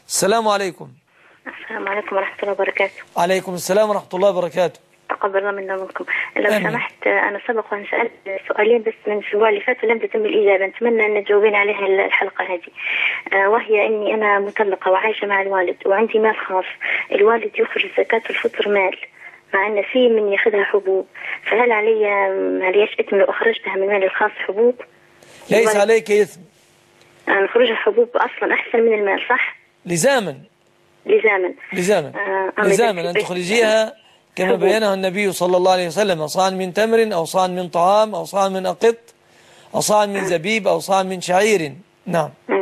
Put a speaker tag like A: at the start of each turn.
A: السلام عليكم.
B: السلام عليكم ورحمة الله وبركاته.
A: عليكم السلام ورحمة الله وبركاته.
B: تقبل الله منا ومنكم. لو سمحت أنا سبق وأن سألت سؤالين بس من الأسبوع اللي فات ولم تتم الإجابة، نتمنى أن تجاوبين عليها الحلقة هذه. وهي أني أنا مطلقة وعايشة مع الوالد وعندي مال خاص، الوالد يخرج زكاة الفطر مال مع أن في من يأخذها حبوب، فهل علي إثم لو أخرجتها من مالي الخاص حبوب؟
A: ليس عليك إثم.
B: نخرجها حبوب أصلا أحسن من المال صح؟
A: لزاما أن تخرجيها كما بينه النبي صلى الله عليه وسلم، صاعا من تمر أو صاعا من طعام أو صاعا من أقط أو صاعا من زبيب أو صاعا من شعير. نعم.